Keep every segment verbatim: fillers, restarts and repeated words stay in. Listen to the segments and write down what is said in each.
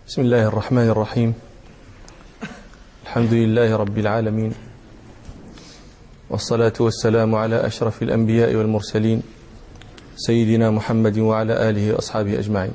بسم الله الرحمن الرحيم. الحمد لله رب العالمين، والصلاة والسلام على أشرف الأنبياء والمرسلين سيدنا محمد وعلى آله وأصحابه أجمعين.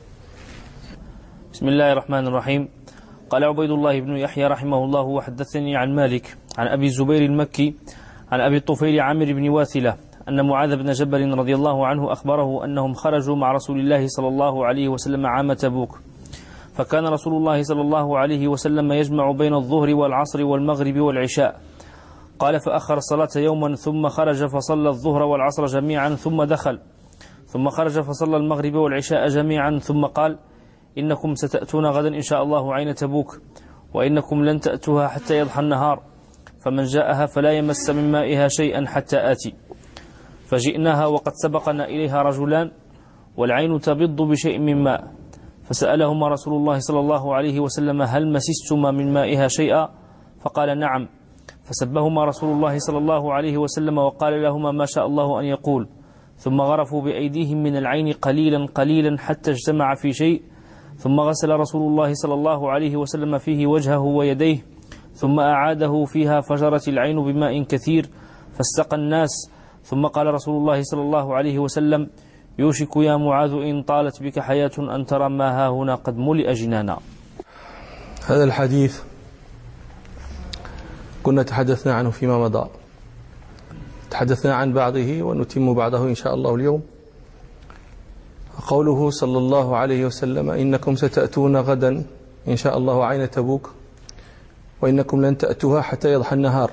بسم الله الرحمن الرحيم. قال عبيد الله بن يحيى رحمه الله: وحدثني عن مالك عن أبي الزبير المكي عن أبي الطفيل عامر بن واثلة أن معاذ بن جبل رضي الله عنه أخبره أنهم خرجوا مع رسول الله صلى الله عليه وسلم عام تبوك، فكان رسول الله صلى الله عليه وسلم يجمع بين الظهر والعصر والمغرب والعشاء. قال: فأخر الصلاة يوما ثم خرج فصلى الظهر والعصر جميعا ثم دخل، ثم خرج فصلى المغرب والعشاء جميعا ثم قال: إنكم ستأتون غدا إن شاء الله عين تبوك، وإنكم لن تأتوها حتى يضحى النهار، فمن جاءها فلا يمس من مائها شيئا حتى آتي. فجئناها وقد سبقنا إليها رجلان والعين تبض بشيء من ماء، فسألهما رسول الله صلى الله عليه وسلم: هل مسستما من مائها شيئا؟ فقال: نعم. فسبهما رسول الله صلى الله عليه وسلم وقال لهما: ما شاء الله أن يقول، ثم غرفوا بأيديهم من العين قليلا قليلا حتى اجتمع في شيء، ثم غسل رسول الله صلى الله عليه وسلم فيه وجهه ويديه، ثم أعاده فيها فجرت العين بماء كثير فاستقى الناس، ثم قال رسول الله صلى الله عليه وسلم: يوشك يا معاذ إن طالت بك حياة أن ترى ما ها هنا قد ملئ جنانا. هذا الحديث كنا تحدثنا عنه فيما مضى، تحدثنا عن بعضه ونتم بعضه إن شاء الله اليوم. قوله صلى الله عليه وسلم: إنكم ستأتون غدا إن شاء الله عين تبوك، وإنكم لن تأتوها حتى يضحى النهار.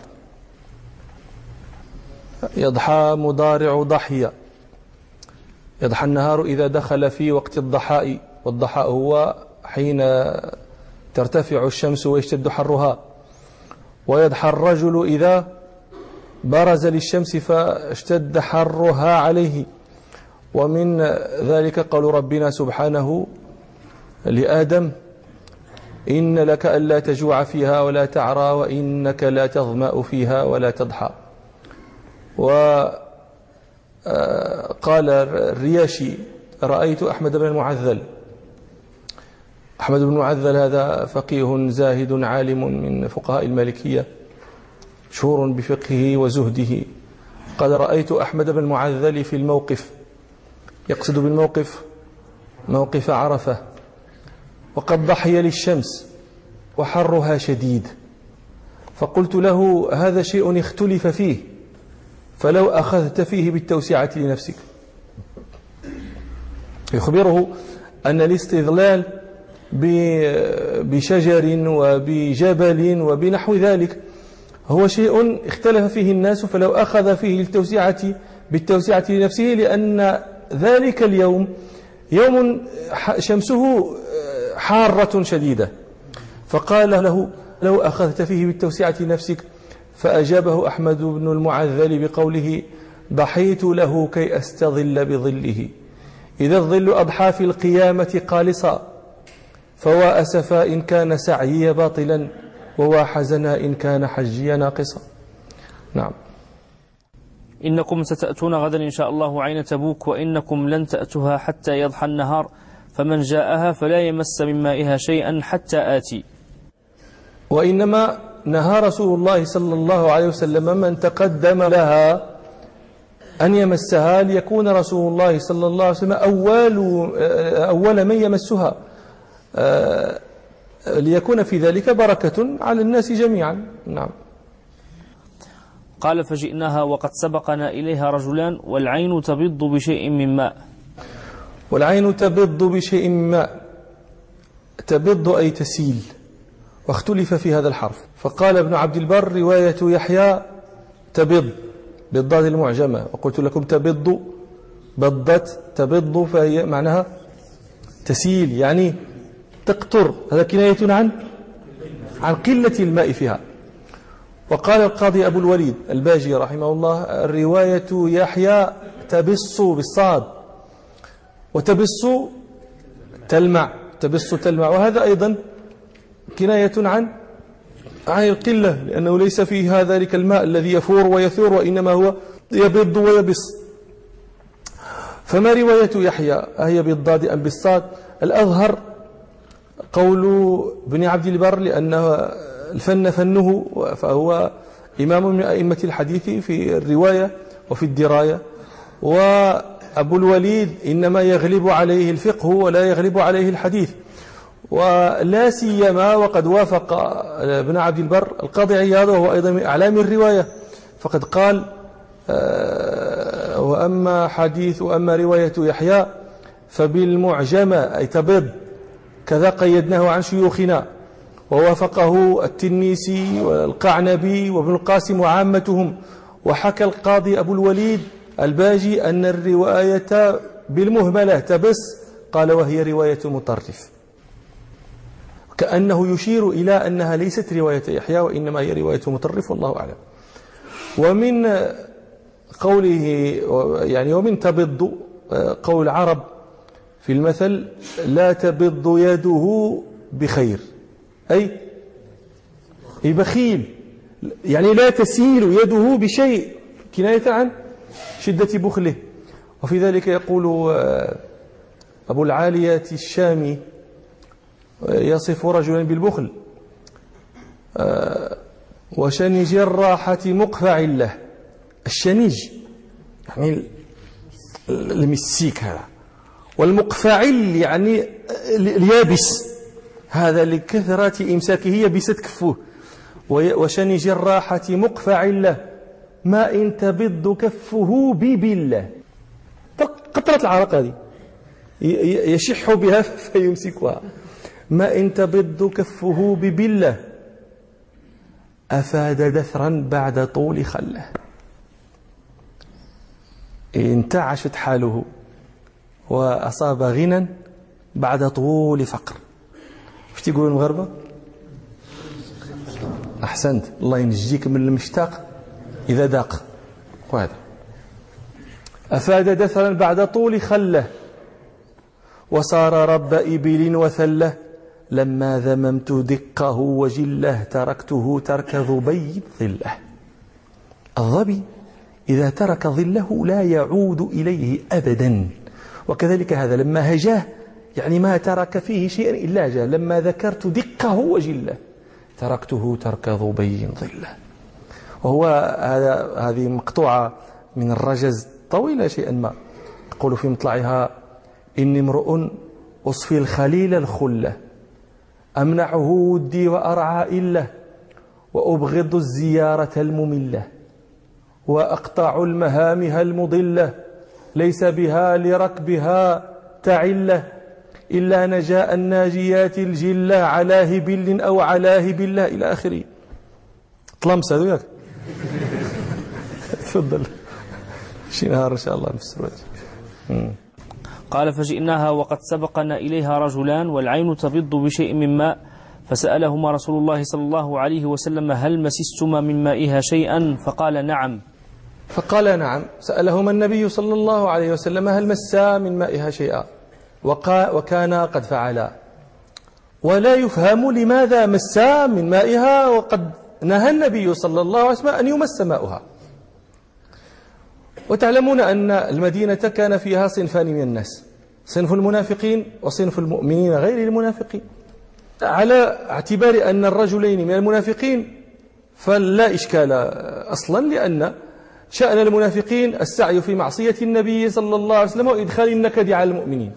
يضحى مضارع ضحية، يضحى النهار إذا دخل في وقت الضحاء، والضحاء هو حين ترتفع الشمس ويشتد حرها، ويضحى الرجل إذا برز للشمس فاشتد حرها عليه. ومن ذلك قول ربنا سبحانه لآدم: إن لك ألا تجوع فيها ولا تعرى وإنك لا تظمأ فيها ولا تضحى. وقال الرياشي: رأيت أحمد بن المعذل. أحمد بن المعذل هذا فقيه زاهد عالم من فقهاء المالكية، مشهور بفقهه وزهده. قال: رأيت أحمد بن المعذل في الموقف، يقصد بالموقف موقف عرفة، وقد ضحي للشمس وحرها شديد، فقلت له: هذا شيء اختلف فيه، فلو أخذت فيه بالتوسعة لنفسك. يخبره أن الاستظلال بشجر وبجبل وبنحو ذلك هو شيء اختلف فيه الناس، فلو أخذ فيه التوسعة بالتوسعة لنفسه، لأن ذلك اليوم يوم شمسه حارة شديدة. فقال له: لو أخذت فيه بالتوسعة لنفسك. فأجابه أحمد بن المعذل بقوله: ضحيت له كي أستظل بظله، إذا الظل أضحى في القيامة قالصا، فوا أسفا إن كان سعيي باطلا، ووا حزنا إن كان حجي ناقصا. نعم. إنكم ستأتون غدا إن شاء الله عين تبوك، وإنكم لن تأتوها حتى يضحى النهار، فمن جاءها فلا يمس من مائها شيئا حتى آتي. وإنما نهى رسول الله صلى الله عليه وسلم من تقدم لها أن يمسها، ليكون رسول الله صلى الله عليه وسلم أول, أول من يمسها، ليكون في ذلك بركة على الناس جميعا. نعم. قال: فجئناها وقد سبقنا إليها رجلان والعين تبض بشيء من ماء. والعين تبض بشيء من ماء، تبض أي تسيل، واختلف في هذا الحرف. فقال ابن عبد البر: رواية يحيى تبض بالضاد المعجمة، وقلت لكم تبض بضت تبض، فهي معناها تسيل، يعني تقطر. هذا كناية عن عن قلة الماء فيها. وقال القاضي أبو الوليد الباجي رحمه الله: الرواية يحيى تبص بالصاد، وتبص تلمع، تبص تلمع، وهذا أيضا كناية عن عن القلة، لأنه ليس فيه ذلك الماء الذي يفور ويثور، وإنما هو يبض ويبص. فما رواية يحيى؟ هي بالضاد أم بالصاد؟ الأظهر قول ابن عبد البر لأنه الفن فنه، فهو إمام من أئمة الحديث في الرواية وفي الدراية. وأبو الوليد إنما يغلب عليه الفقه ولا يغلب عليه الحديث، ولا سيما وقد وافق ابن عبد البر القاضي عياض وهو أيضا من أعلام الرواية، فقد قال وأما حديث وأما رواية يحيى فبالمعجمة أي تبض كذا قيدناه عن شيوخنا، ووافقه التنيسي والقعنبي وابن القاسم وعامتهم. وحكى القاضي أبو الوليد الباجي أن الرواية بالمهملة تبس، قال وهي رواية مطرف، كأنه يشير إلى أنها ليست رواية يحيى وإنما هي رواية مطرف، والله أعلم. ومن قوله يعني ومن تبض قول العرب في المثل لا تبض يده بخير، أي بخيل، يعني لا تسيل يده بشيء كناية عن شدة بخله. وفي ذلك يقول أبو العالية الشامي يصف رجلا بالبخل وشنج الراحة مقفع له. الشنيج يعني المسيك هذا، والمقفعل يعني اليابس، هذا لكثرة إمساكه يبست كفه. وشنج الراحة مقفع له ما إن تبض كفه ببله، قطرة العرق هذه يشح بها فيمسكها. ما إن تبض كفه ببله أفاد دثرا بعد طول خله. انتعشت حاله وأصاب غنى بعد طول فقر. ايش تقولون المغاربة؟ أحسنت، الله ينجيك من المشتاق إذا داق. وهذا أفاد دثرا بعد طول خله وصار رب إبل وثله. لما ذممت دقه وجله تركته ترك ظبي ظله. الظبي إذا ترك ظله لا يعود إليه أبدا، وكذلك هذا لما هجاه يعني ما ترك فيه شيئا إلا هجاه. لما ذكرت دقه وجله تركته ترك ظبي ظله. وهو هذا هذه مقطوعة من الرجز طويلة شيئا ما، يقول في مطلعها إني امرؤ أصفي الخليل الخلة أمنعه ودي وأرعى إله وأبغض الزيارة المملة وأقطع المهامها المضلة ليس بها لركبها تعلة إلا نجاء الناجيات الجلة على هبل أو على هبلة إلى آخره. طلمس هذا وياك. تفضل شي نهار إن شاء الله نفسر. قال فجئناها وقد سبقنا إليها رجلان والعين تبض بشيء من ماء فسألهما رسول الله صلى الله عليه وسلم هل مسستما من مائها شيئا؟ فقال نعم. فقال نعم. سألهما النبي صلى الله عليه وسلم هل مسا من مائها شيئا، وكان قد فعلا، ولا يفهم لماذا مسا من مائها وقد نهى النبي صلى الله عليه وسلم أن يمس ماؤها. وتعلمون أن المدينة كان فيها صنفان من الناس، صنف المنافقين وصنف المؤمنين غير المنافقين. على اعتبار أن الرجلين من المنافقين فلا إشكال أصلا، لأن شأن المنافقين السعي في معصية النبي صلى الله عليه وسلم وإدخال النكد على المؤمنين،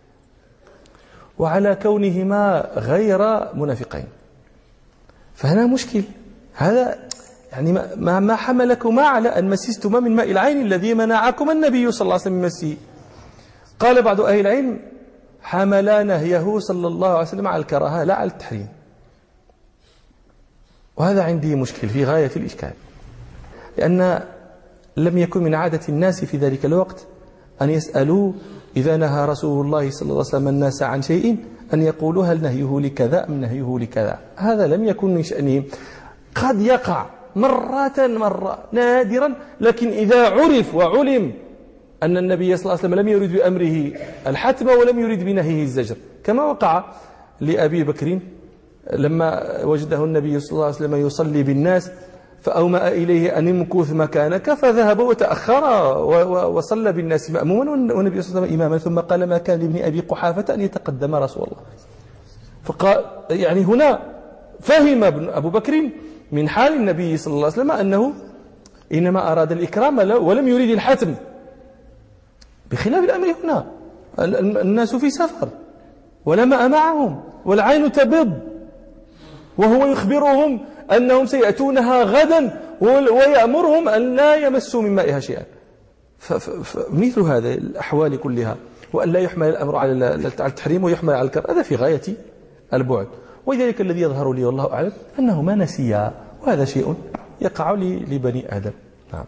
وعلى كونهما غير منافقين فهنا مشكل. هذا يعني ما ما حملكما على أن مسستما من ماء العين الذي منعكما النبي صلى الله عليه وسلم من مسه؟ قال بعض أهل العلم حملا نهيه صلى الله عليه وسلم على الكراهة لا على التحريم، وهذا عندي مشكل في غاية الإشكال، لأن لم يكن من عادة الناس في ذلك الوقت أن يسألوا إذا نهى رسول الله صلى الله عليه وسلم الناس عن شيء أن يقولوا هل نهيه لكذا أم نهيه لكذا. هذا لم يكن من شأنهم. قد يقع مرة مرة نادرا، لكن إذا عرف وعلم أن النبي صلى الله عليه وسلم لم يريد بأمره الحتم ولم يريد بنهيه الزجر، كما وقع لأبي بكر لما وجده النبي صلى الله عليه وسلم يصلي بالناس فأومأ إليه أن امكث مكانك فذهب وتأخر وصلى بالناس مأموما والنبي صلى الله عليه وسلم إماما، ثم قال ما كان لابن أبي قحافة أن يتقدم رسول الله. فقال يعني هنا فهم أبو بكر من حال النبي صلى الله عليه وسلم أنه إنما أراد الإكرام ولم يريد الحتم، بخلاف الأمر هنا الناس في سفر ولا ماء معهم والعين تبض، وهو يخبرهم أنهم سيأتونها غدا ويأمرهم أن لا يمسوا من مائها شيئا. فمثل هذا الأحوال كلها، وأن لا يحمل الأمر على التحريم ويحمل على الكراهة، هذا في غاية البعد. ولذلك الذي يظهر لي والله أعلم أنه ما نسيا، وهذا شيء يقع لبني آدم. نعم.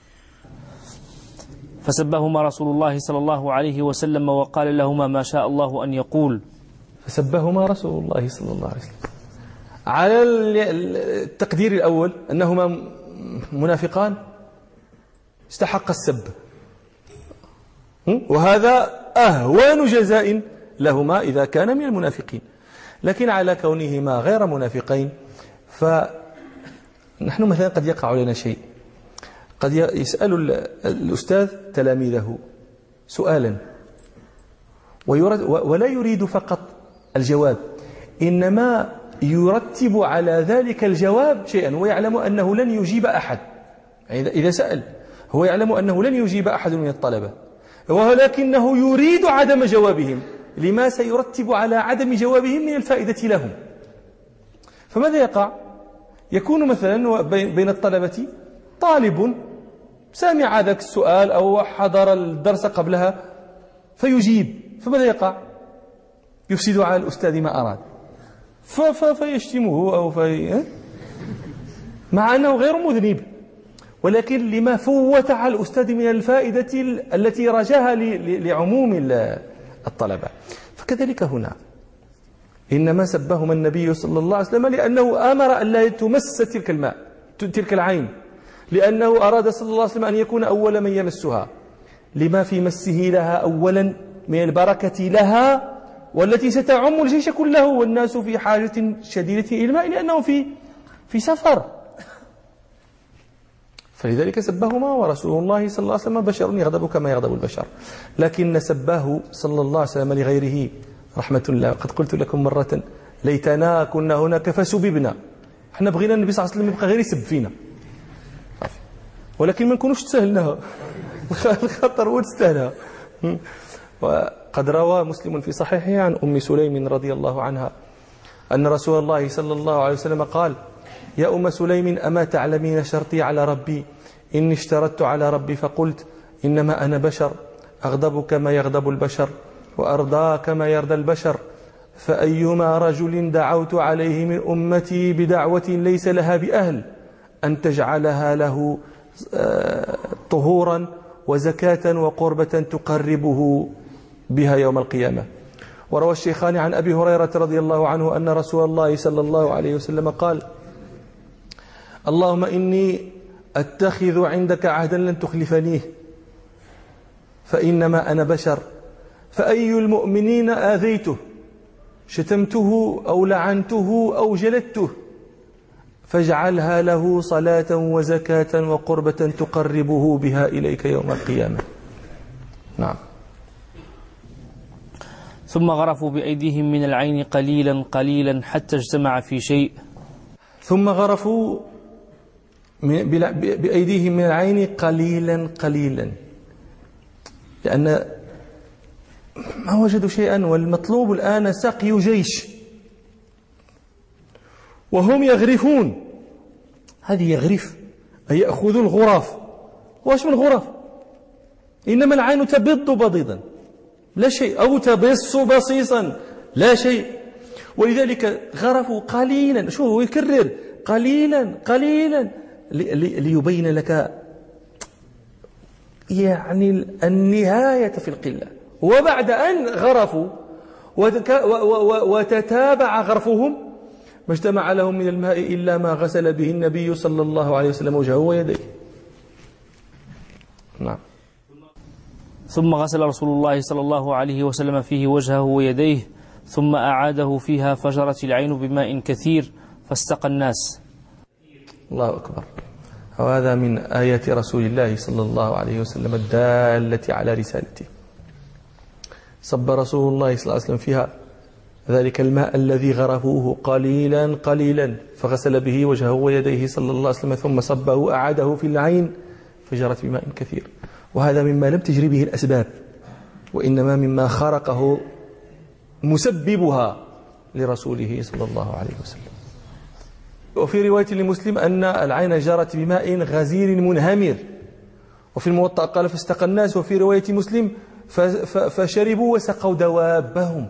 فسبهما رسول الله صلى الله عليه وسلم وقال لهما ما شاء الله أن يقول. فسبهما رسول الله صلى الله عليه وسلم على التقدير الأول أنهما منافقان استحق السب، وهذا أهوان جزاء لهما إذا كان من المنافقين. لكن على كونهما غير منافقين، فنحن مثلا قد يقع لنا شيء، قد يسأل الأستاذ تلاميذه سؤالا ولا يريد فقط الجواب، إنما يرتب على ذلك الجواب شيئا، ويعلم أنه لن يجيب أحد. إذا سأل هو يعلم أنه لن يجيب أحد من الطلبة، ولكنه يريد عدم جوابهم لما سيرتب على عدم جوابهم من الفائدة لهم. فماذا يقع؟ يكون مثلا بين الطلبة طالب سامع ذاك السؤال أو حضر الدرس قبلها فيجيب، فماذا يقع؟ يفسد على الأستاذ ما أراد، فيشتمه أو في مع أنه غير مذنب، ولكن لما فوت على الأستاذ من الفائدة التي رجاها لعموم الطلبة. فكذلك هنا إنما سبهما النبي صلى الله عليه وسلم لأنه أمر أن لا تمس تلك الماء تلك العين، لأنه أراد صلى الله عليه وسلم أن يكون أول من يمسها، لما في مسه لها أولا من البركة لها، والتي ستعم الجيش كله والناس في حاجة شديدة إلى الماء لأنه في في سفر. فلذلك سبهما، ورسول الله صلى الله عليه وسلم بشر يغضب كما يغضب البشر، لكن سباه صلى الله عليه وسلم لغيره رحمة الله. قد قلت لكم مرة ليتنا كنا هناك فسببنا، احنا بغينا النبي صلى الله عليه وسلم يبقى غير يسب فينا، ولكن ما نكونوش تسهلناها الخطر وتستاهلها. وقد روى مسلم في صحيحه عن أم سليم رضي الله عنها أن رسول الله صلى الله عليه وسلم قال: يا أم سليم أما تعلمين شرطي على ربي؟ إني اشترطت على ربي فقلت إنما أنا بشر أغضب كما يغضب البشر وأرضى كما يرضى البشر، فأيما رجل دعوت عليه من أمتي بدعوة ليس لها بأهل أن تجعلها له طهورا وزكاة وقربة تقربه بها يوم القيامة. وروى الشيخان عن أبي هريرة رضي الله عنه أن رسول الله صلى الله عليه وسلم قال: اللهم إني أتخذ عندك عهدا لن تخلفنيه، فإنما أنا بشر، فأي المؤمنين آذيته شتمته أو لعنته أو جلدته فاجعلها له صلاة وزكاة وقربة تقربه بها إليك يوم القيامة. نعم. ثم غرفوا بأيديهم من العين قليلا قليلا حتى اجتمع في شيء. ثم غرفوا بأيديهم من العين قليلا قليلا، لأن ما وجدوا شيئا، والمطلوب الآن سقي جيش وهم يغرفون. هذه يغرف أي يأخذ الغرف. واش من غرف؟ إنما العين تبض بضيضا لا شيء، أو تبص بصيصا لا شيء. ولذلك غرفوا قليلا، شو هو يكرر قليلا قليلا ليبين لك يعني النهاية في القلة. وبعد أن غرفوا وتتابع غرفهم ما اجتمع لهم من الماء إلا ما غسل به النبي صلى الله عليه وسلم وجهه ويديه. نعم. ثم غسل رسول الله صلى الله عليه وسلم فيه وجهه ويديه، ثم أعاده فيها فجرت العين بماء كثير فاستقى الناس. الله أكبر. وهذا من آيات رسول الله صلى الله عليه وسلم الدالة على رسالته. صب رسول الله صلى الله عليه وسلم فيها ذلك الماء الذي غرفوه قليلا قليلا، فغسل به وجهه ويديه صلى الله عليه وسلم ثم صبه أعاده في العين فجرت بماء كثير. وهذا مما لم تجري به الأسباب، وإنما مما خرقه مسببها لرسوله صلى الله عليه وسلم. وفي رواية لمسلم أن العين جرت بماء غزير منهمر، وفي الموطأ قال فاستقى الناس، وفي رواية مسلم فشربوا وسقوا دوابهم.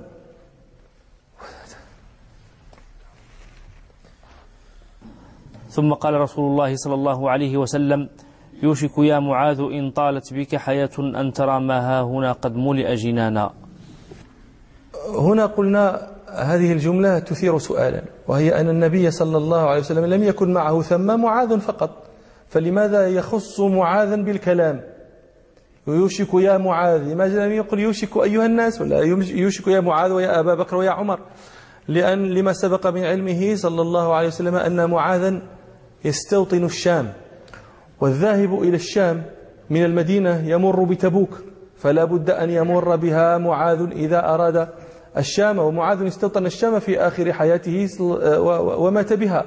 ثم قال رسول الله صلى الله عليه وسلم: يوشك يا معاذ إن طالت بك حياة أن ترى ما ها هنا قد ملئ جنانا. هنا قلنا هذه الجملة تثير سؤالا، وهي أن النبي صلى الله عليه وسلم لم يكن معه ثم معاذ فقط، فلماذا يخص معاذا بالكلام؟ يوشك يا معاذ، لماذا لم يقل يوشك أيها الناس، ولا يوشك يا معاذ ويا أبا بكر ويا عمر؟ لأن لما سبق من علمه صلى الله عليه وسلم أن معاذا يستوطن الشام، والذاهب إلى الشام من المدينة يمر بتبوك، فلا بد أن يمر بها معاذ إذا أراد الشام، ومعاذ استوطن الشام في آخر حياته ومات بها.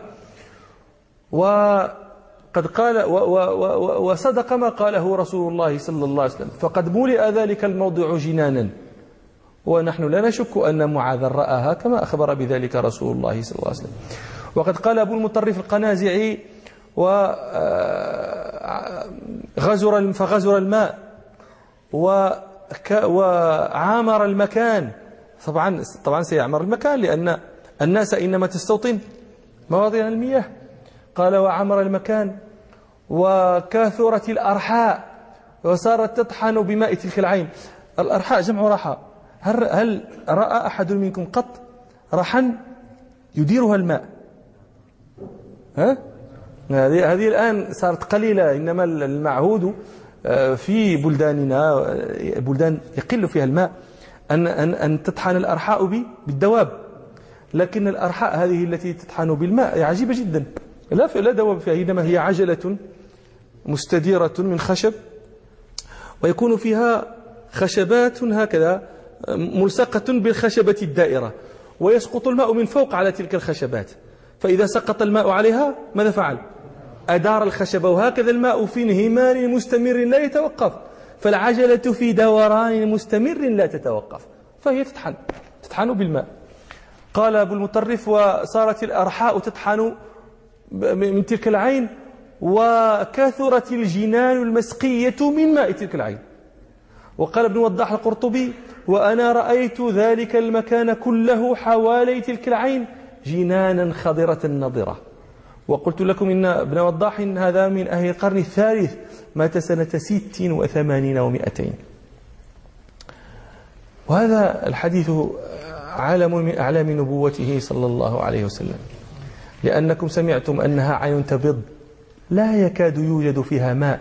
وقد قال وصدق ما قاله رسول الله صلى الله عليه وسلم، فقد ملئ ذلك الموضع جنانا، ونحن لا نشك أن معاذ رآها كما أخبر بذلك رسول الله صلى الله عليه وسلم. وقد قال أبو المطرف القنازعي: وغزر فغزر الماء وعامر المكان. طبعا طبعا سيعمر المكان، لأن الناس إنما تستوطن مواطن المياه. قال: وعمر المكان وكاثرت الأرحاء وصارت تطحن بماء تلك العين. الأرحاء جمع رحى. هل, هل رأى أحد منكم قط رحا يديرها الماء؟ ها؟ هذه هذه الآن صارت قليلة، إنما المعهود في بلداننا بلدان يقل فيها الماء أن أن أن تطحن الأرحاء بالدواب، لكن الأرحاء هذه التي تطحن بالماء عجيبة جدا، لا لا دواب فيها، إنما هي عجلة مستديرة من خشب، ويكون فيها خشبات هكذا ملصقة بالخشبة الدائرة، ويسقط الماء من فوق على تلك الخشبات، فإذا سقط الماء عليها ماذا فعل؟ أدار الخشبة، وهكذا الماء في انهمار مستمر لا يتوقف، فالعجلة في دوران مستمر لا تتوقف، فهي تطحن تطحن بالماء. قال أبو المطرف: وصارت الأرحاء تطحن من تلك العين، وكثرت الجنان المسقية من ماء تلك العين. وقال ابن وضاح القرطبي: وأنا رأيت ذلك المكان كله حوالي تلك العين جنانا خضرة نضرة. وقلت لكم إن ابن وضاح هذا من أهل القرن الثالث، مات سنة ست وثمانين ومئتين. وهذا الحديث عالم من أعلام نبوته صلى الله عليه وسلم، لأنكم سمعتم أنها عين تبض لا يكاد يوجد فيها ماء،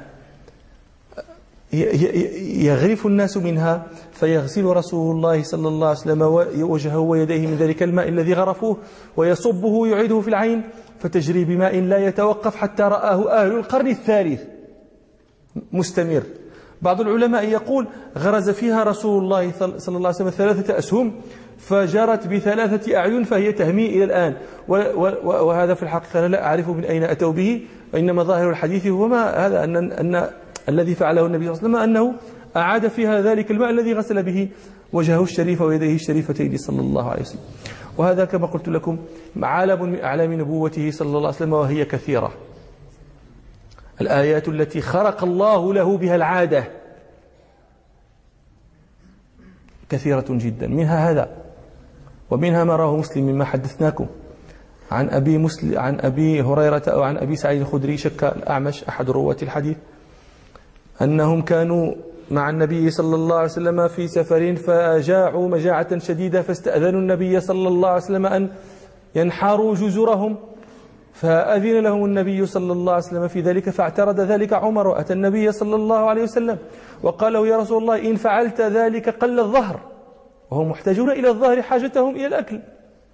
يغرف الناس منها، فيغسل رسول الله صلى الله عليه وسلم وجهه ويديه من ذلك الماء الذي غرفوه، ويصبه يعيده في العين، فتجري بماء لا يتوقف حتى رآه أهل القرن الثالث مستمر. بعض العلماء يقول: غرز فيها رسول الله صلى الله عليه وسلم ثلاثة أسهم فجرت بثلاثة أعين، فهي تهمي إلى الآن. وهذا في الحقيقة لا أعرف من أين أتوا به، وإنما ظاهر الحديث هو ما هذا أن, أن الذي فعله النبي صلى الله عليه وسلم أنه أعاد فيها ذلك الماء الذي غسل به وجهه الشريف ويديه الشريفتين صلى الله عليه وسلم. وهذا كما قلت لكم عالم من أعلام نبوته صلى الله عليه وسلم، وهي كثيرة. الآيات التي خرق الله له بها العادة كثيرة جدا، منها هذا، ومنها ما رواه مسلم مما حدثناكم عن أبي مسلم عن أبي هريرة أو عن أبي سعيد الخدري، شك الأعمش أحد رواة الحديث، أنهم كانوا مع النبي صلى الله عليه وسلم في سفر فجاعوا مجاعة شديدة، فاستأذنوا النبي صلى الله عليه وسلم أن ينحروا جزرهم، فأذن لهم النبي صلى الله عليه وسلم في ذلك، فاعترض ذلك عمر وأتى النبي صلى الله عليه وسلم وقال له: يا رسول الله إن فعلت ذلك قل الظهر، وهم محتاجون إلى الظهر حاجتهم إلى الأكل،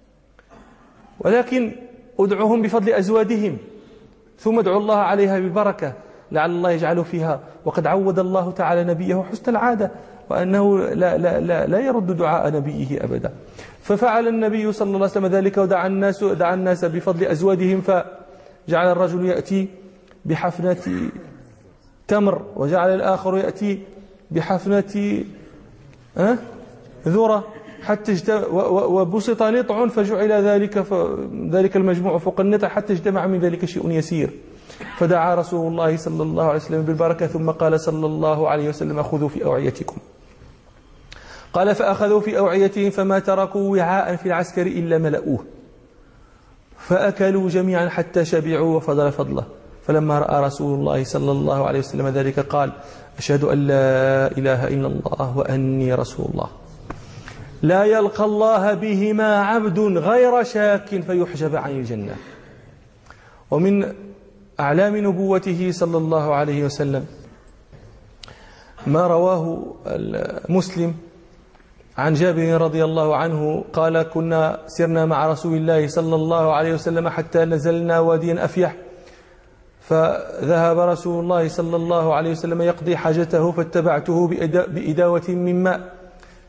ولكن ادعوهم بفضل أزوادهم ثم ادعوا الله عليها بالبركة لعل الله يجعل فيها. وقد عود الله تعالى نبيه حسن العادة وأنه لا, لا, لا, لا يرد دعاء نبيه أبدا. ففعل النبي صلى الله عليه وسلم ذلك ودعا الناس, دعا الناس بفضل أزوادهم، فجعل الرجل يأتي بحفنة تمر، وجعل الآخر يأتي بحفنة أه؟ ذرة، حتى وبسط نطع فجعل ذلك ذلك المجموع فوق النطع حتى اجتمع من ذلك شيء يسير. فدعا رسول الله صلى الله عليه وسلم بالبركة، ثم قال صلى الله عليه وسلم: خذوا في أوعيتكم. قال: فأخذوا في أوعيتهم فما تركوا وعاء في العسكر إلا ملأوه، فأكلوا جميعا حتى شبعوا وفضل فضله. فلما رأى رسول الله صلى الله عليه وسلم ذلك قال: أشهد أن لا إله إلا الله وأني رسول الله، لا يلقى الله بهما عبد غير شاك فيحجب عن الجنة. ومن أعلام نبوته صلى الله عليه وسلم ما رواه مسلم عن جابر رضي الله عنه قال: كنا سرنا مع رسول الله صلى الله عليه وسلم حتى نزلنا واديا أفيح، فذهب رسول الله صلى الله عليه وسلم يقضي حاجته، فاتبعته بإداوة من ماء،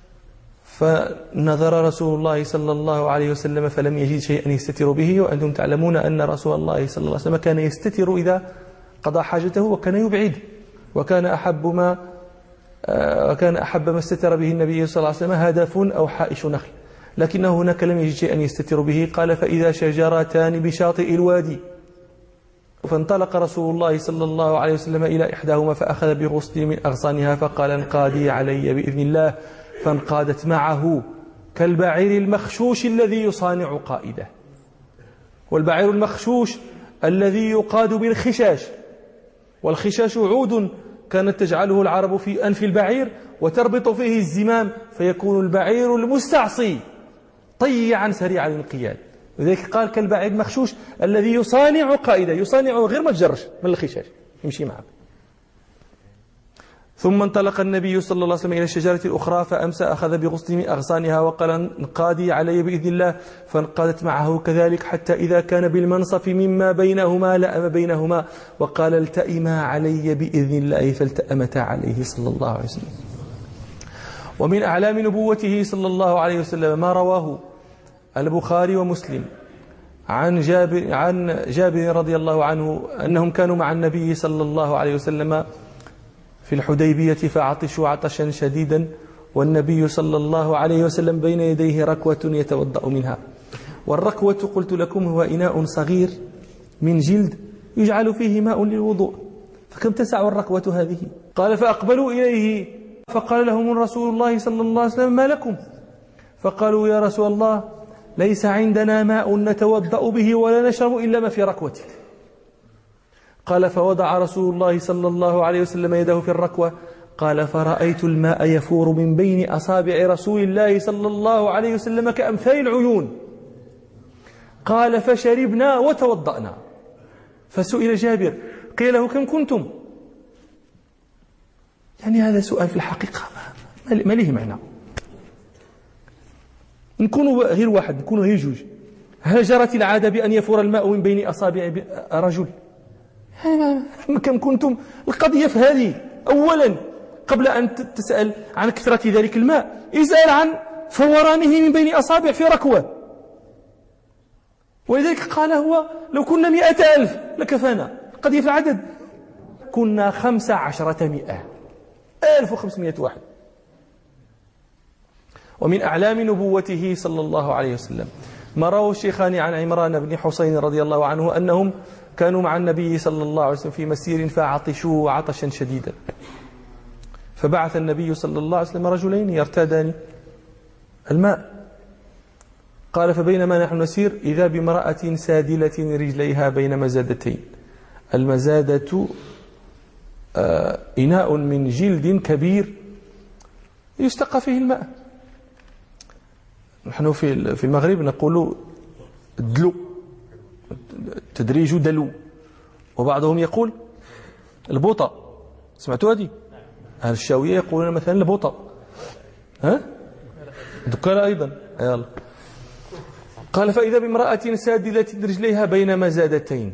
فنظر رسول الله صلى الله عليه وسلم فلم يجد شيئا يستتر به، وأنتم تعلمون أن رسول الله صلى الله عليه وسلم كان يستتر إذا قضى حاجته، وكان يبعد، وكان أحب ما وكان أحب ما استتر به النبي صلى الله عليه وسلم هدف أو حائش نخل، لكنه هناك لم يجد شيئا يستتر به. قال: فإذا شجرتان بشاطئ الوادي، فانطلق رسول الله صلى الله عليه وسلم إلى إحداهما فأخذ بغصن من أغصانها فقال: انقادي علي بإذن الله، فانقادت معه كالبعير المخشوش الذي يصانع قائده. والبعير المخشوش الذي يقاد بالخشاش، والخشاش عود كانت تجعله العرب في أنف البعير وتربط فيه الزمام، فيكون البعير المستعصي طيعا سريع الانقياد، لذلك قال كالبعير المخشوش الذي يصانع قائده، يصانع غير ما تجرش من الخشاش يمشي معه. ثم انطلق النبي صلى الله عليه وسلم إلى الشجرة الأخرى فأمسى، أخذ بغصن من أغصانها وقال: انقادي علي بإذن الله، فانقادت معه كذلك حتى إذا كان بالمنصف مما بينهما لأم بينهما، وقال: التئما علي بإذن الله، فالتأمتا عليه صلى الله عليه وسلم. ومن أعلام نبوته صلى الله عليه وسلم ما رواه البخاري ومسلم عن جابر, عن جابر رضي الله عنه أنهم كانوا مع النبي صلى الله عليه وسلم في الحديبية فعطشوا عطشا شديدا، والنبي صلى الله عليه وسلم بين يديه ركوة يتوضأ منها. والركوة قلت لكم هو إناء صغير من جلد يجعل فيه ماء للوضوء، فكم تسع الركوة هذه؟ قال: فأقبلوا إليه فقال لهم رسول الله صلى الله عليه وسلم: ما لكم؟ فقالوا: يا رسول الله، ليس عندنا ماء نتوضأ به ولا نشرب إلا ما في ركوتك. قال: فوضع رسول الله صلى الله عليه وسلم يده في الركوة، قال: فرأيت الماء يفور من بين أصابع رسول الله صلى الله عليه وسلم كأمثال العيون. قال: فشربنا وتوضأنا. فسئل جابر قيل له: كم كنتم؟ يعني هذا سؤال في الحقيقة ما له معنى. نكونوا غير واحد، نكونوا غير جوج. هل جرت العادة بأن يفور الماء من بين أصابع رجل؟ كم كنتم؟ القضية في هذه. أولا قبل أن تسأل عن كثرة ذلك الماء اسأل عن فورانه من بين أصابع في ركوة. ولذلك قال هو: لو كنا مئة ألف لكفانا. القضية في العدد، كنا خمسة عشرة مئة ألف وخمسمائة واحد. ومن أعلام نبوته صلى الله عليه وسلم ما رواه الشيخان عن عمران بن حسين رضي الله عنه أنهم كانوا مع النبي صلى الله عليه وسلم في مسير فعطشوا عطشا شديدا، فبعث النبي صلى الله عليه وسلم رجلين يرتادان الماء. قال: فبينما نحن نسير إذا بامرأة سادلة رجليها بين مزادتين. المزادة آه إناء من جلد كبير يستقى فيه الماء. نحن في في المغرب نقول دلو، تدريج دلو، وبعضهم يقول البوطة. سمعتوا هذه؟ أهل الشاوية يقولون مثلا البوطة، ها؟ دكالة أيضا. يلا. قال: فإذا بامرأة سادلة رجليها بين مزادتين،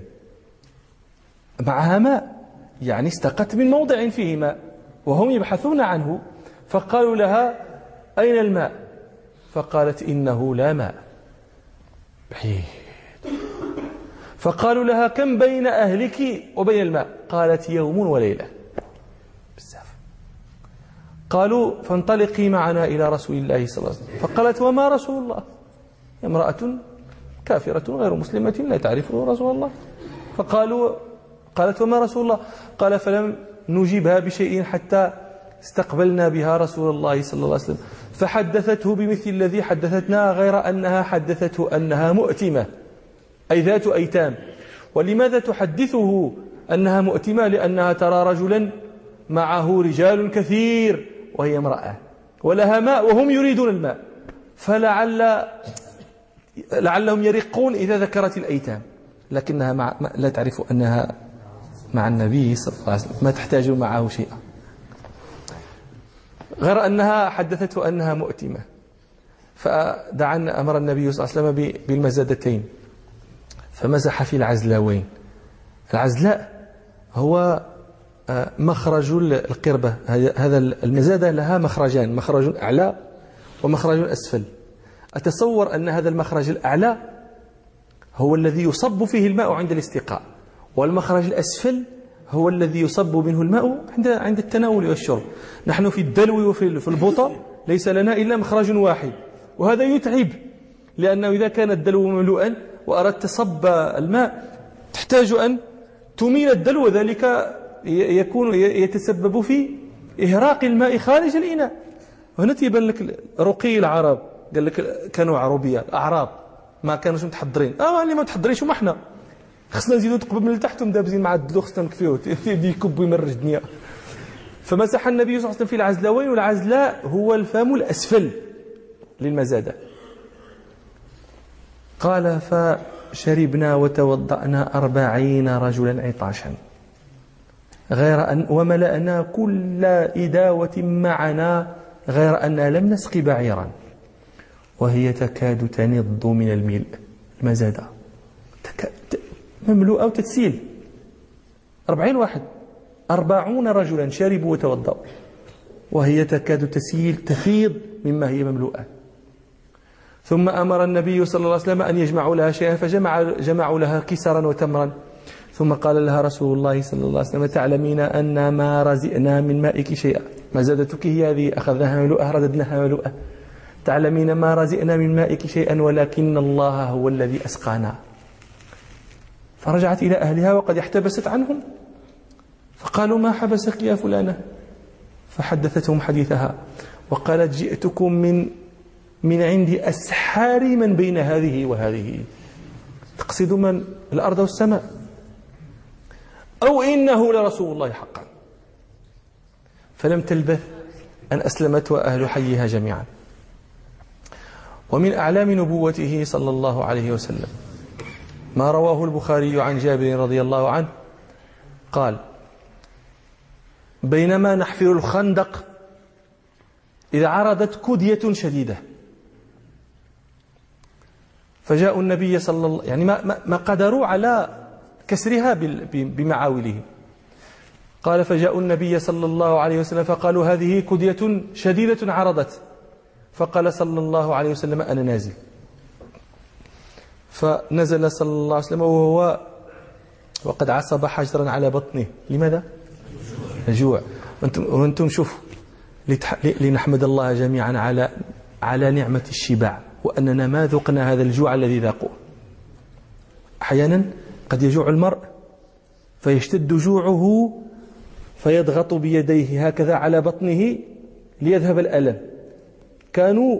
معها ماء، يعني استقت من موضع فيه ماء، وهم يبحثون عنه، فقالوا لها أين الماء؟ فقالت إنه لا ماء، بعيد. فقالوا لها كم بين أهلك وبين الماء؟ قالت يوم وليلة، بزاف. قالوا فانطلقي معنا إلى رسول الله صلى الله عليه وسلم. فقالت وما رسول الله؟ امرأة كافرة غير مسلمة لا تعرف رسول الله. فقالوا قالت وما رسول الله؟ قال فلم نجيبها بشيء حتى استقبلنا بها رسول الله صلى الله عليه وسلم، فحدثته بمثل الذي حدثتنا غير أنها حدثته أنها مؤتمة، أي ذات أيتام. ولماذا تحدثه أنها مؤتمة؟ لأنها ترى رجلا معه رجال كثير وهي امرأة ولها ماء وهم يريدون الماء، فلعل لعلهم يرقون إذا ذكرت الأيتام، لكنها مع لا تعرف أنها مع النبي صلى الله عليه وسلم، ما تحتاج معه شيئا، غير أنها حدثته أنها مؤتمة. فدعا أمر النبي صلى الله عليه وسلم بالمزادتين، فمسح في العزلاوين. العزلاء هو مخرج القربة، هذا المزادة لها مخرجان، مخرج أعلى ومخرج أسفل. أتصور أن هذا المخرج الأعلى هو الذي يصب فيه الماء عند الاستقاء، والمخرج الأسفل هو الذي يصب منه الماء عند عند التناول والشرب. نحن في الدلو وفي في البطة ليس لنا إلا مخرج واحد، وهذا يتعب، لأنه إذا كان الدلو مملوءا وأردت تصب الماء تحتاج أن تميل الدلو، وذلك يكون يتسبب في إهراق الماء خارج الإناء. وهنا تيبان لك رقي العرب، قال لك كانوا عربية الأعراب ما كانوش متحضرين. اه اللي ما متحضرينش هما حنا، خصنا نزيدو تقبل من التحت ومدابزين مع الدلو، خصنا نكفيوه يدي يكب ويمرج الدنيا. فمسح النبي صلى الله عليه وسلم في العزلاوين، والعزلاء هو الفم الأسفل للمزادة. قال فشربنا وتوضأنا أربعين رجلا عطاشا، غير أن وملأنا كل إداوة معنا غير أننا لم نسقي بعيرا، وهي تكاد تنض من الملء. المزادة مملوءة وتتسيل، أربعين واحد، أربعون رجلا شربوا وتوضأوا، وهي تكاد تسيل تفيض مما هي مملوءة. ثم أمر النبي صلى الله عليه وسلم أن يجمعوا لها شيئا، فجمع جمعوا لها كسرا وتمرا. ثم قال لها رسول الله صلى الله عليه وسلم تعلمين أن ما رزئنا من مائك شيئا، مزادتك هي هذه، أخذناها مملوءة رددناها مملوءة. تعلمين ما رزئنا من مائك شيئا ولكن الله هو الذي أسقانا. فرجعت إلى أهلها وقد احتبست عنهم، فقالوا ما حبسك يا فلانة؟ فحدثتهم حديثها وقالت جئتكم من من عند أسحار من بين هذه وهذه، تقصد من الأرض والسماء، أو إنه لرسول الله حقا. فلم تلبث أن أسلمت وأهل حيها جميعا. ومن أعلام نبوته صلى الله عليه وسلم ما رواه البخاري عن جابر رضي الله عنه قال بينما نحفر الخندق إذا عرضت كدية شديدة، فجاءوا النبي صلى الله يعني ما, ما قدروا على كسرها بمعاولهم. قال فجاءوا النبي صلى الله عليه وسلم فقالوا هذه كدية شديدة عرضت، فقال صلى الله عليه وسلم أنا نازل. فنزل صلى الله عليه وسلم وهو وقد عصب حجرا على بطنه. لماذا؟ الجوع. وانتم شوفوا لنحمد الله جميعا على على نعمة الشبع، وأننا ما ذقنا هذا الجوع الذي ذاقوه. أحيانا قد يجوع المرء فيشتد جوعه فيضغط بيديه هكذا على بطنه ليذهب الألم. كانوا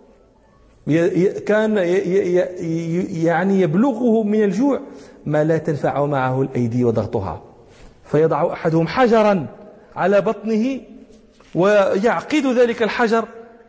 كان يعني يبلغه من الجوع ما لا تنفع معه الأيدي وضغطها، فيضع أحدهم حجرا على بطنه ويعقد ذلك الحجر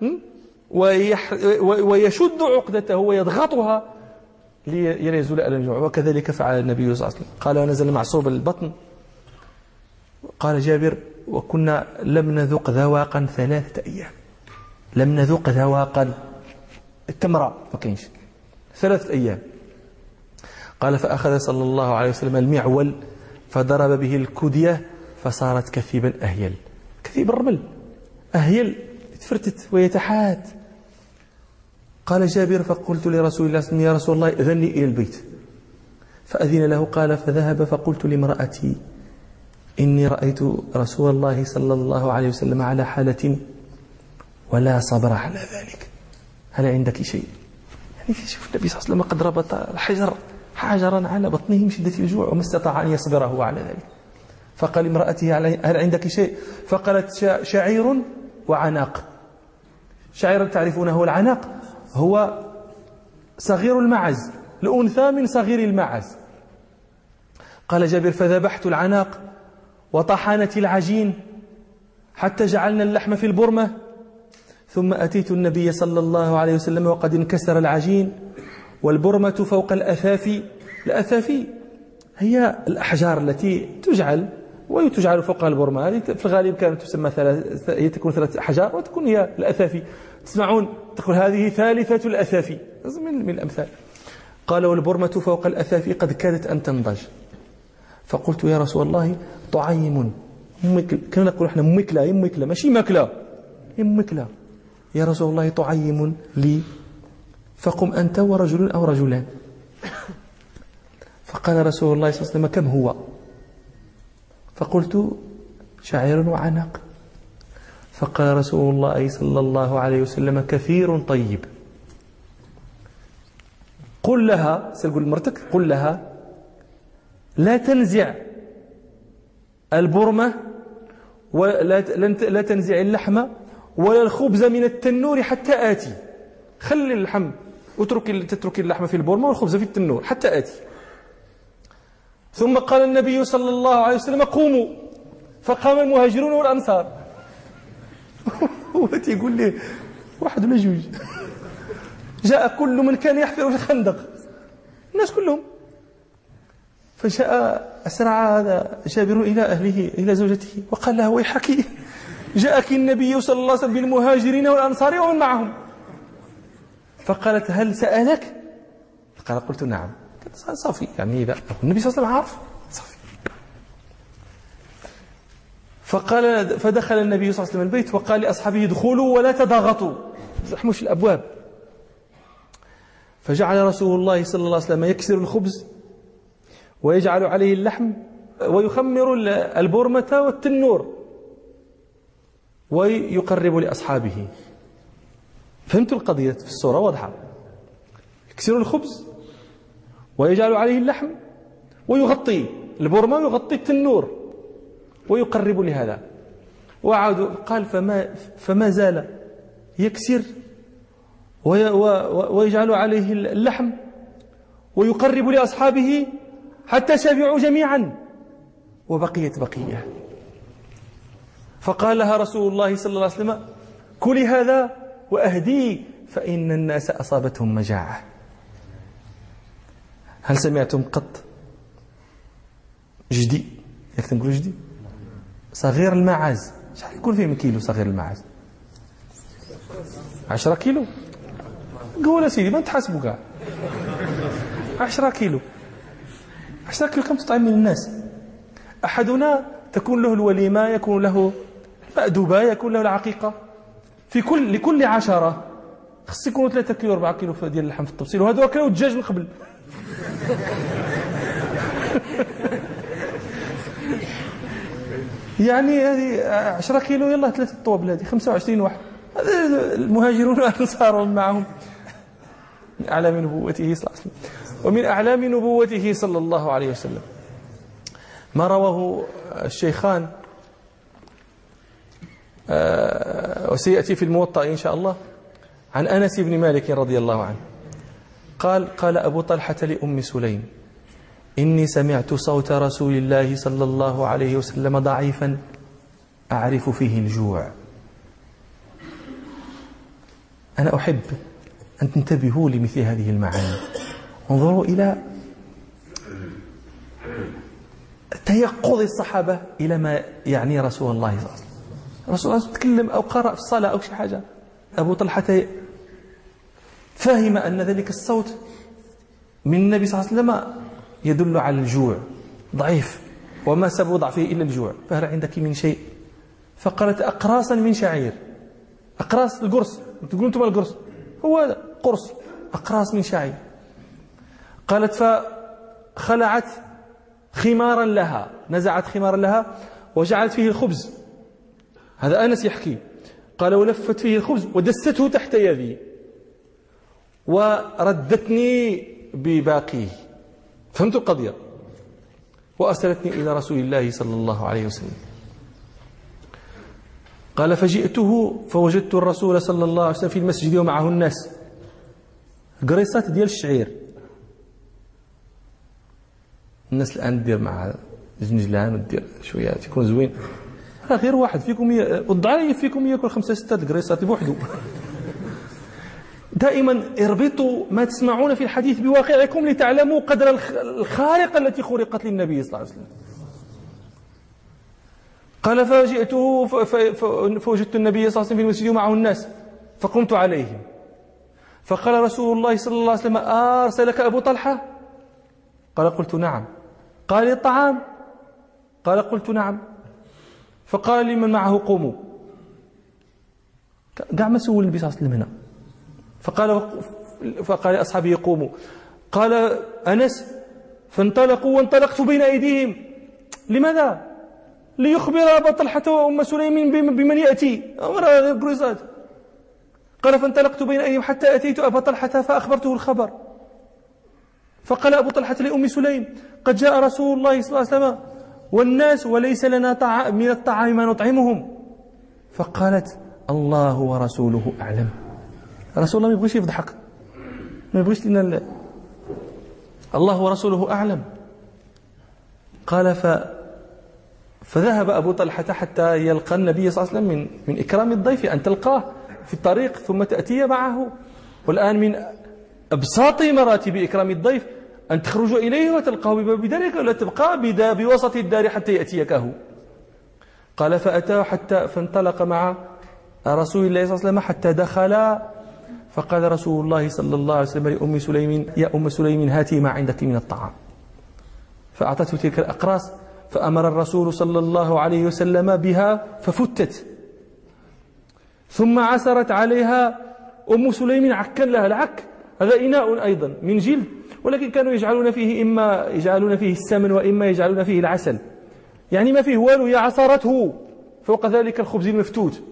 ويشد عقدته ويضغطها ليزول ألم الجوع. وكذلك فعل النبي صلى الله عليه وسلم. قال ونزل معصوب البطن. قال جابر وكنا لم نذق ذواقا ثلاثة أيام، لم نذق ذواقا التمرة ما كاينش ثلاثة أيام. قال فأخذ صلى الله عليه وسلم المعول فضرب به الكدية فصارت كثيبا أهيل، كثيب الرمل أهيل تفرتت ويتحات. قال جابر فقلت لرسول الله صلى الله عليه وسلم يا رسول الله إذن لي إلى البيت، فأذن له. قال فذهب فقلت لامرأتي إني رأيت رسول الله صلى الله عليه وسلم على حالة ولا صبر على ذلك، هل عندك شيء؟ يعني شوف النبي صلى الله عليه وسلم قد ربط الحجر حجرا على بطنه من شدة الجوع وما استطاع أن يصبر هو على ذلك. فقال امرأته هل عندك شيء؟ فقالت شعير وعناق. شعير تعرفونه، العناق هو صغير المعز، الأنثى من صغير المعز. قال جابر فذبحت العناق وطحنت العجين حتى جعلنا اللحم في البرمة، ثم أتيت النبي صلى الله عليه وسلم وقد انكسر العجين والبرمة فوق الأثافي. الأثافي هي الأحجار التي تجعل وتجعل فوقها البرمة، هذه في الغالب كانت تسمى ثلاث، هي تكون ثلاث أحجار وتكون هي الأثافي. تسمعون تقول هذه ثالثة الأثافي من, من الأمثال. قال والبرمة فوق الأثافي قد كادت أن تنضج. فقلت يا رسول الله طعيم، كنا نقول احنا مكلة يمكلة ماشي مكلة يمكلة، يا رسول الله طعيم لي، فقم أنت ورجل أو رجلان. فقال رسول الله صلى الله عليه وسلم كم هو؟ فقلت شعير وعناق. فقال رسول الله صلى الله عليه وسلم كثير طيب. قل لها، سأقول مرتك قل لها لا تنزع البرمة ولا لا تنزع اللحم ولا الخبز من التنور حتى آتي. خلي اللحم وتركي تتركي اللحم في البرمة والخبز في التنور حتى آتي. ثم قال النبي صلى الله عليه وسلم قوموا، فقام المهاجرون والأنصار. هو تيقول لي واحد ولا جوج، جاء كل من كان يحفر في الخندق، الناس كلهم. فجاء أسرع هذا جابر إلى أهله إلى زوجته وقال لها ويحك جاءك النبي صلى الله عليه وسلم بالمهاجرين والأنصار ومن معهم. فقالت هل سألك؟ قال قلت نعم. صافي يعني إذا النبي صلى الله عليه وسلم عارف صافي. فقال فدخل النبي صلى الله عليه وسلم البيت وقال لأصحابه ادخلوا ولا تضاغطوا، زحموش الأبواب. فجعل رسول الله صلى الله عليه وسلم يكسر الخبز ويجعل عليه اللحم ويخمر البرمة والتنور ويقرب لأصحابه. فهمتوا القضية في الصورة واضحة. يكسر الخبز ويجعل عليه اللحم ويغطي البرمة ويغطي التنور ويقرب لهذا. وعاد قال فما, فما زال يكسر ويجعل عليه اللحم ويقرب لأصحابه حتى شبعوا جميعا وبقيت بقية. فقال لها رسول الله صلى الله عليه وسلم كلي هذا وأهدي فإن الناس أصابتهم مجاعة. هل سمعتم قط جدي؟ ياك تنقولوا جدي؟ صغير المعاز شحال يكون فيه من كيلو صغير المعاز؟ عشرة كيلو. قول سيدي ما تحاسبوا كاع. عشرة كيلو. عشرة كيلو كم تطعم من الناس؟ أحدنا تكون له الوليمة، يكون له مأدوبة، يكون له العقيقة. في كل لكل عشرة خص يكونوا ثلاثة كيلو أربعة كيلو ديال اللحم في التبصيل، وهذو أكلوا الدجاج من قبل. يعني هذه عشرة كيلو يلا ثلاثة طوابل، هذه خمسة وعشرين واحد. هذا المهاجرون والأنصار معهم من أعلام نبوته صلى الله عليه وسلم. ومن أعلام نبوته صلى الله عليه وسلم ما رواه الشيخان وسيأتي في الموطأ إن شاء الله عن أنس بن مالك رضي الله عنه قال قال أبو طلحة لأم سليم إني سمعت صوت رسول الله صلى الله عليه وسلم ضعيفا أعرف فيه الجوع. أنا أحب أن تنتبهوا لمثل هذه المعاني. انظروا إلى تيقظ الصحابة إلى ما يعني رسول الله صلى الله عليه وسلم. رسول الله تكلم أو قرأ في الصلاة أو شيء حاجة، أبو طلحة فهم أن ذلك الصوت من النبي صلى الله عليه وسلم يدل على الجوع، ضعيف وما سبب ضعفه إلا الجوع. فهل عندك من شيء؟ فقالت أقراصا من شعير. أقراص القرص، تقولون أنتم القرص، هو هذا قرص، أقراص من شعير. قالت فخلعت خمارا لها، نزعت خمارا لها وجعلت فيه الخبز. هذا أنس يحكي. قال ولفت فيه الخبز ودسته تحت يدي وردتني بباقيه. فهمت القضية. وأرسلتني إلى رسول الله صلى الله عليه وسلم. قال فجئته فوجدت الرسول صلى الله عليه وسلم في المسجد ومعه الناس. قريصات ديال الشعير. الناس الآن دير مع جنجلان ودير شوية تكون زوين. غير واحد فيكم ي... الضعيف فيكم ياكل خمسة ستة القريصات بوحده. دائما اربطوا ما تسمعون في الحديث بواقعكم لتعلموا قدر الخارقة التي خرقت للنبي صلى الله عليه وسلم. قال فجئته فوجدت النبي صلى الله عليه وسلم في المسجد ومعه الناس فقمت عليهم فقال رسول الله صلى الله عليه وسلم أرسلك أبو طلحة؟ قال قلت نعم. قال الطعام؟ قال قلت نعم. فقال لمن معه قوموا. قاع ما سول النبي صلى الله عليه وسلم هنا. فقال فقال أصحابه قوموا. قال أنس فانطلقوا وانطلقت بين أيديهم. لماذا؟ ليخبر أبا طلحة وأم سليم بمن يأتي. أمر قريصات. قال فانطلقت بين أيديهم حتى أتيت أبا طلحة فأخبرته الخبر. فقال أبو طلحة لأم سليم قد جاء رسول الله صلى الله عليه وسلم والناس وليس لنا طعام من الطعام ما نطعمهم. فقالت الله ورسوله أعلم. رسول الله ما يبغيش يفضحك، ما يبغيش لنا الله ورسوله أعلم. قال ف فذهب أبو طلحة حتى يلقى النبي صلى الله عليه وسلم من من إكرام الضيف أن تلقاه في الطريق ثم تأتي معه. والآن من أبساط مراتب إكرام الضيف أن تخرج إليه وتلقاه بباب دارك ولا تبقى بوسط الدار حتى يأتيك هو. قال فأتى حتى فانطلق مع رسول الله صلى الله عليه وسلم حتى دخل. فقال رسول الله صلى الله عليه وسلم لأم سليم يا أم سليم هاتي ما عندك من الطعام. فأعطته تلك الأقراص فأمر الرسول صلى الله عليه وسلم بها ففتت ثم عسرت عليها أم سليم عكا لها. العك هذا إناء أيضا من جلد ولكن كانوا يجعلون فيه إما يجعلون فيه السمن وإما يجعلون فيه العسل، يعني ما فيه والو، هي عصرته فوق ذلك الخبز المفتوت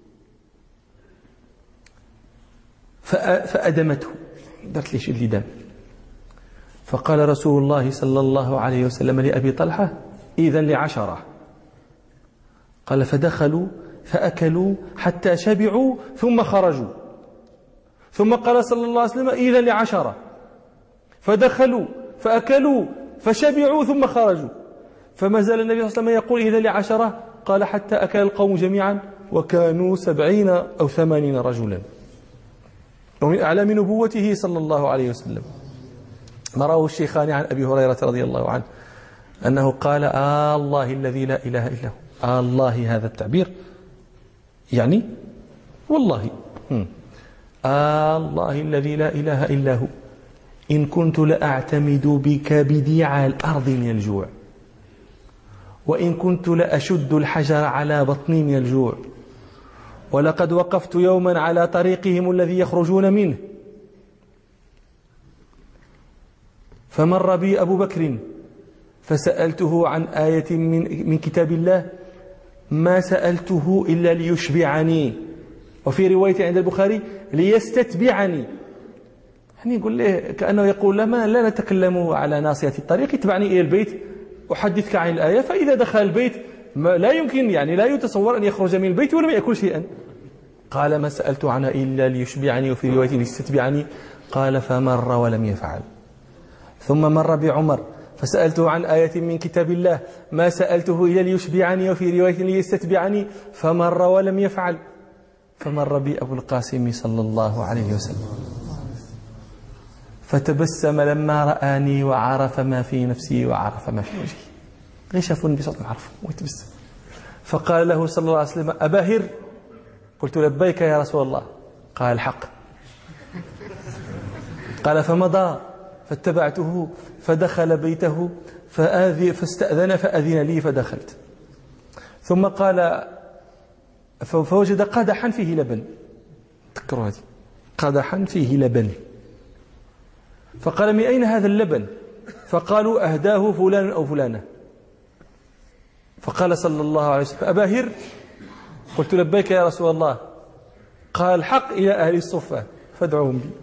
فأدمته، درت لي شي اللي دم. فقال رسول الله صلى الله عليه وسلم لأبي طلحة إذن لعشرة. قال فدخلوا فأكلوا حتى شبعوا ثم خرجوا. ثم قال صلى الله عليه وسلم إذن لعشرة. فدخلوا فأكلوا فشبعوا ثم خرجوا. فما زال النبي صلى الله عليه وسلم يقول إذن لعشرة. قال حتى أكل القوم جميعا وكانوا سبعين أو ثمانين رجلا. ومن أعلام نبوته صلى الله عليه وسلم ما رواه الشيخان عن أبي هريرة رضي الله عنه أنه قال آه الله الذي لا إله إلا هو. آه الله هذا التعبير يعني والله آه الله الذي لا إله إلا هو إن كنت لأعتمد بكبدي على الأرض من الجوع وإن كنت لأشد الحجر على بطني من الجوع ولقد وقفت يوما على طريقهم الذي يخرجون منه فمر بي أبو بكر فسألته عن آية من, من كتاب الله ما سألته إلا ليشبعني وفي رواية عند البخاري ليستتبعني، يعني يقول له كأنه يقول لما لا نتكلم على ناصية الطريق اتبعني إلى البيت أحدثك عن الآية. فإذا دخل البيت ما لا يمكن يعني لا يتصور أن يخرج من البيت ولم يأكل شيئا. قال ما سألت عنها إلا ليشبعني وفي رواية ليستتبعني. قال فمر ولم يفعل. ثم مر بعمر فسألته عن آية من كتاب الله ما سألته إلا ليشبعني وفي رواية ليستتبعني فمر ولم يفعل. فمر بي أبو القاسم صلى الله عليه وسلم فتبسم لما رآني وعرف ما في نفسي وعرف ما في وجهي. غير شافوا النبي صلى الله عليه وسلم ويتبسم. فقال له صلى الله عليه وسلم أباهر؟ قلت لبيك يا رسول الله. قال الحق. قال فمضى فاتبعته فدخل بيته فآذي فاستأذن فأذن لي فدخلت. ثم قال فوجد قدحا فيه لبن، تذكروا هذه، قدحا فيه لبن، فقال من أين هذا اللبن؟ فقالوا أهداه فلان أو فلانة. فقال صلى الله عليه وسلم أبا هر؟ قلت لبيك يا رسول الله. قال حق إلى أهل الصفة فادعوهم لي.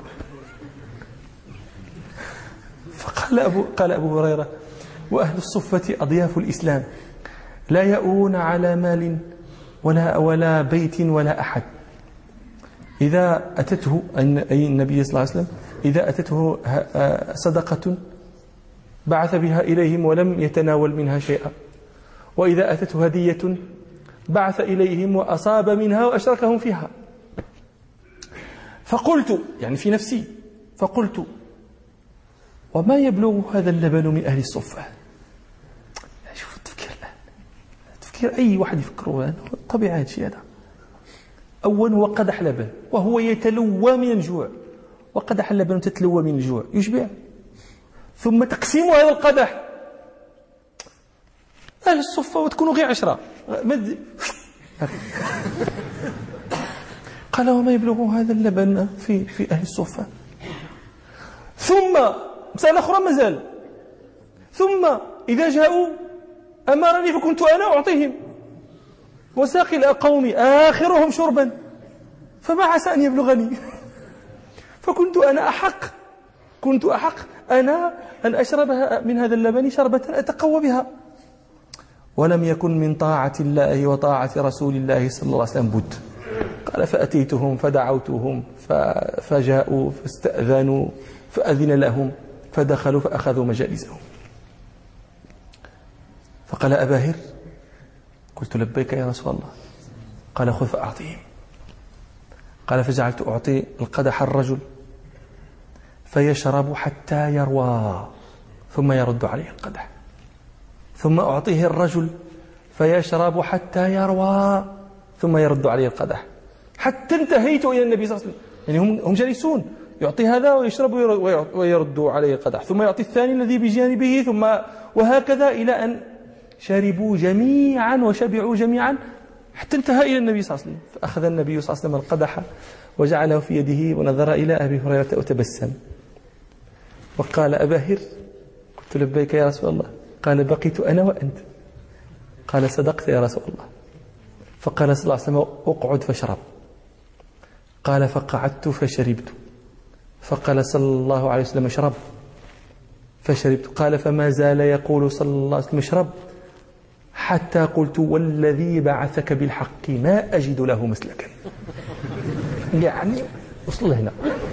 فقال أبو, قال أبو هريرة وأهل الصفة أضياف الإسلام لا يأوون على مال ولا ولا بيت ولا أحد. إذا أتته أي النبي صلى الله عليه وسلم إذا أتته صدقة بعث بها إليهم ولم يتناول منها شيئا، وإذا أتته هدية بعث إليهم وأصاب منها وأشركهم فيها. فقلت يعني في نفسي فقلت وما يبلغ هذا اللبن من أهل الصفة؟ شوف التفكير الآن، تفكير أي واحد يفكره طبيعي هذا الشيء هذا. أول هو قدح لبن وهو يتلوى من الجوع، وقدح اللبن تتلوى من الجوع يشبع، ثم تقسيم هذا القدح أهل الصفة وتكونوا غير عشرة. قال وما يبلغ هذا اللبن في في أهل الصفة؟ ثم مسألة أخرى مازال، ثم إذا جاءوا أمرني فكنت أنا أعطيهم، وساقي قومي آخرهم شربا فما عسى أن يبلغني. فكنت أنا أحق كنت أحق أنا أن أشربها من هذا اللبن شربة أتقوى بها. ولم يكن من طاعة الله وطاعة رسول الله صلى الله عليه وسلم بد. قال فأتيتهم فدعوتهم فجاءوا فاستأذنوا فأذن لهم فدخلوا فأخذوا مجالسهم. فقال أبا هر؟ قلت لبيك يا رسول الله. قال خذ فأعطيهم. قال فجعلت أعطي القدح الرجل فيشرب حتى يروى ثم يرد عليه القدح، ثم أعطيه الرجل فيشرب حتى يروى ثم يرد عليه القدح، حتى انتهيت إلى النبي صلى الله عليه وسلم. يعني هم هم جالسون، يعطي هذا ويشرب ويرد عليه القدح، ثم يعطي الثاني الذي بجانبه، ثم وهكذا إلى أن شربوا جميعا وشبعوا جميعا حتى انتهى إلى النبي صلى الله عليه وسلم. فأخذ النبي صلى الله عليه وسلم القدح وجعله في يده ونظر إلى أبي هريرة وتبسم وقال أبا هر؟ قلت لبيك يا رسول الله. قال بقيت أنا وأنت. قال صدقت يا رسول الله. فقال صلى الله عليه وسلم اقعد فاشرب. قال فقعدت فشربت. فقال صلى الله عليه وسلم اشرب فشربت. قال فما زال يقول صلى الله عليه وسلم اشرب حتى قلت والذي بعثك بالحق ما أجد له مسلكا. يعني وصل هنا.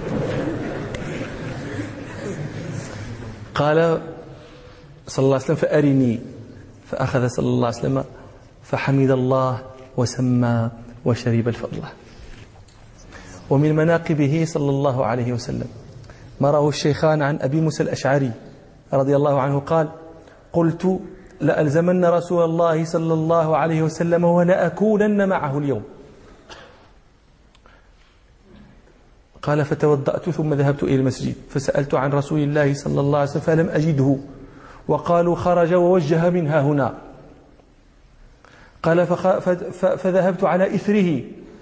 قال صلى الله عليه وسلم فأرني. فأخذ صلى الله عليه وسلم فحمد الله وسمى وشرب الفضل. ومن مناقبه صلى الله عليه وسلم ما رواه الشيخان عن أبي موسى الأشعري رضي الله عنه قال قلت لألزمن رسول الله صلى الله عليه وسلم ولأكونن معه اليوم. قال فتوضأت ثم ذهبت إلى المسجد فسألت عن رسول الله صلى الله عليه وسلم فلم أجده، وقالوا خرج ووجه منها هنا. قال فذهبت على إثره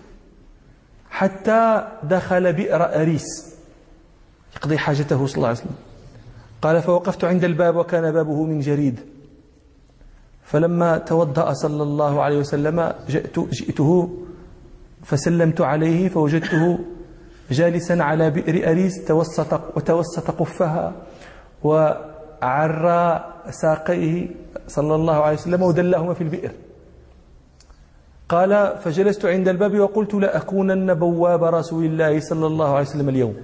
حتى دخل بئر أريس يقضي حاجته صلى الله عليه وسلم. قال فوقفت عند الباب وكان بابه من جريد، فلما توضأ صلى الله عليه وسلم جئت جئته فسلمت عليه فوجدته جالسا على بئر أريس توسط وتوسط قفها وعرى ساقيه صلى الله عليه وسلم ودلهما في البئر. قال فجلست عند الباب وقلت لأكونن بواب رسول الله صلى الله عليه وسلم اليوم.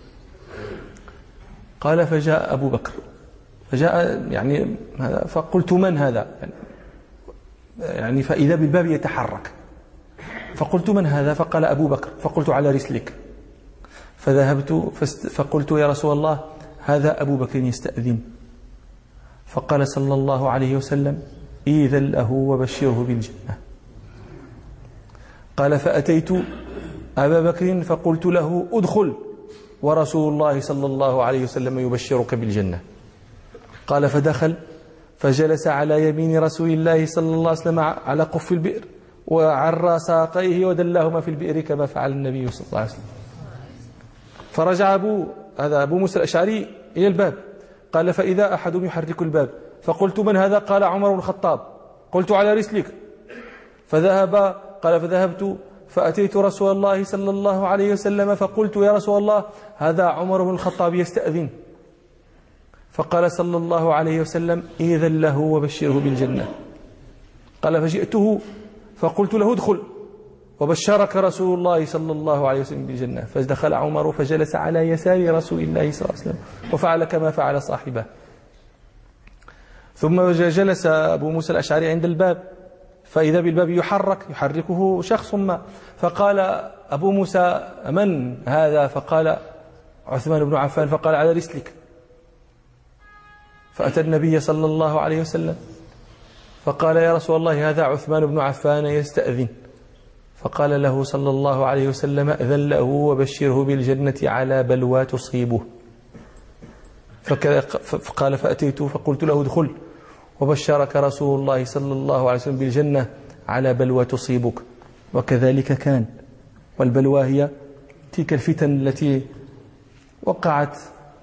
قال فجاء أبو بكر فجاء يعني فقلت من هذا؟ يعني فإذا بالباب يتحرك، فقلت من هذا؟ فقال أبو بكر. فقلت على رسلك. فذهبت فقلت يا رسول الله هذا أبو بكر يستأذن. فقال صلى الله عليه وسلم إذن له وبشره بالجنة. قال فأتيت أبا بكر فقلت له أدخل ورسول الله صلى الله عليه وسلم يبشرك بالجنة. قال فدخل فجلس على يمين رسول الله صلى الله عليه وسلم على قف البئر وعرى ساقيه ودلهما في البئر كما فعل النبي صلى الله عليه وسلم. فرجع أبو هذا أبو موسى الأشعري إلى الباب، قال فإذا أحد يحرك الباب، فقلت من هذا؟ قال عمر بن الخطاب. قلت على رسلك. فذهب قال فذهبت فأتيت رسول الله صلى الله عليه وسلم فقلت يا رسول الله هذا عمر بن الخطاب يستأذن. فقال صلى الله عليه وسلم إذن له وبشره بالجنة. قال فجئته فقلت له ادخل وبشرك رسول الله صلى الله عليه وسلم بالجنة. فدخل عمر فجلس على يسار رسول الله صلى الله عليه وسلم وفعل كما فعل صاحبه. ثم جلس أبو موسى الأشعري عند الباب، فإذا بالباب يحرك يحركه شخص ما، فقال أبو موسى من هذا؟ فقال عثمان بن عفان. فقال على رسلك. فأتى النبي صلى الله عليه وسلم فقال يا رسول الله هذا عثمان بن عفان يستأذن. فقال له صلى الله عليه وسلم أذن له وبشره بالجنة على بلوى تصيبه. فقال فأتيت فقلت له ادخل وبشرك رسول الله صلى الله عليه وسلم بالجنة على بلوى تصيبك. وكذلك كان، والبلوى هي تلك الفتن التي وقعت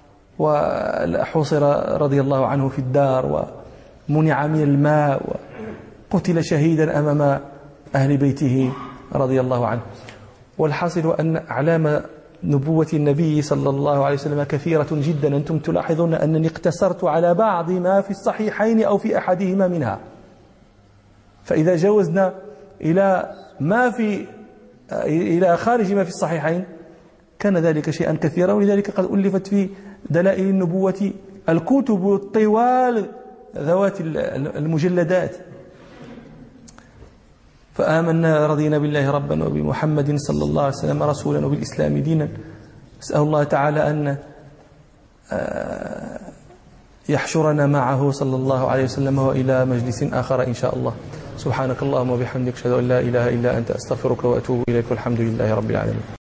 وحوصر رضي الله عنه في الدار ومنع من الماء وقتل شهيدا أمام أهل بيته رضي الله عنه. والحاصل أن أعلام نبوة النبي صلى الله عليه وسلم كثيرة جدا. أنتم تلاحظون أنني اقتصرت على بعض ما في الصحيحين أو في أحدهما منها، فإذا جوزنا إلى ما في إلى خارج ما في الصحيحين كان ذلك شيئا كثيرا. ولذلك قد ألفت في دلائل النبوة الكتب الطوال ذوات المجلدات. فآمنا رضينا بالله ربا وبمحمد صلى الله عليه وسلم رسولا وبالإسلام دينا. أسأل الله تعالى أن يحشرنا معه صلى الله عليه وسلم وإلى مجلس آخر إن شاء الله. سبحانك اللهم وبحمدك أشهد أن لا إله إلا أنت أستغفرك وأتوب إليك والحمد لله رب العالمين.